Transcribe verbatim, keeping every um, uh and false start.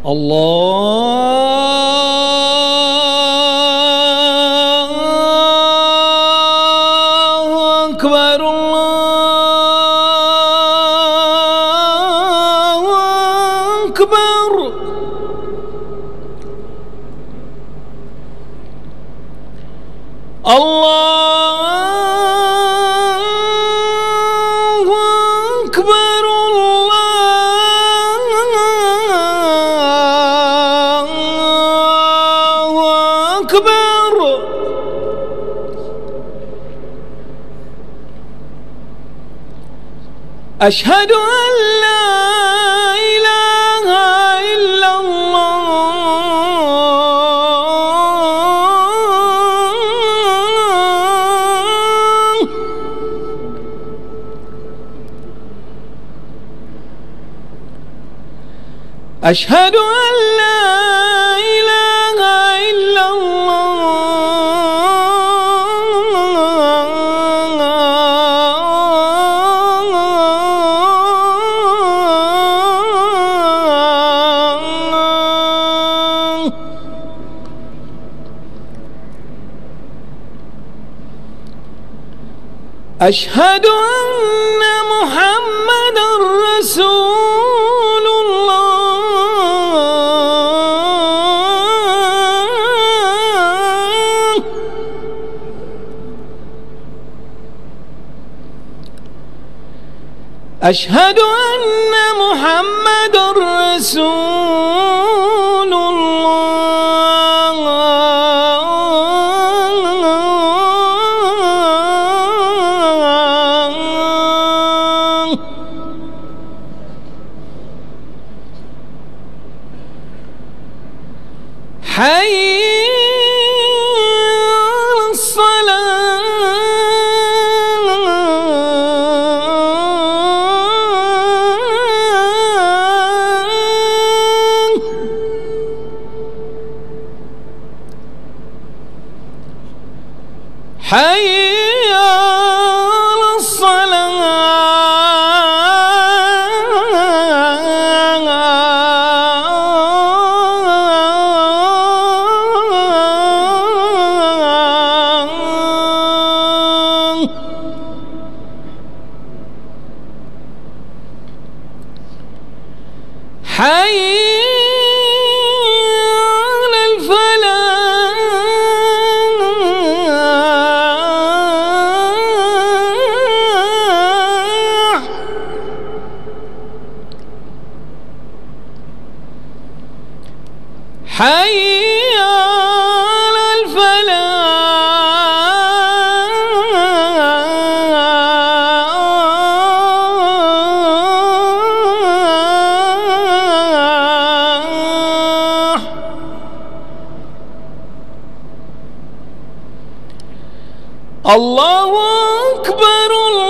الله أكبر الله أكبر. الله أكبر الله أكبر. أشهد أن لا إله إلا الله. أشهد أن لا إله إلا الله. أشهد أن محمدًا رسول الله. أشهد أن محمدًا رسول الله. حي على الصلاة. حي على الصلاة. حي على الفلاح. حي على الفلاح. الله أكبر.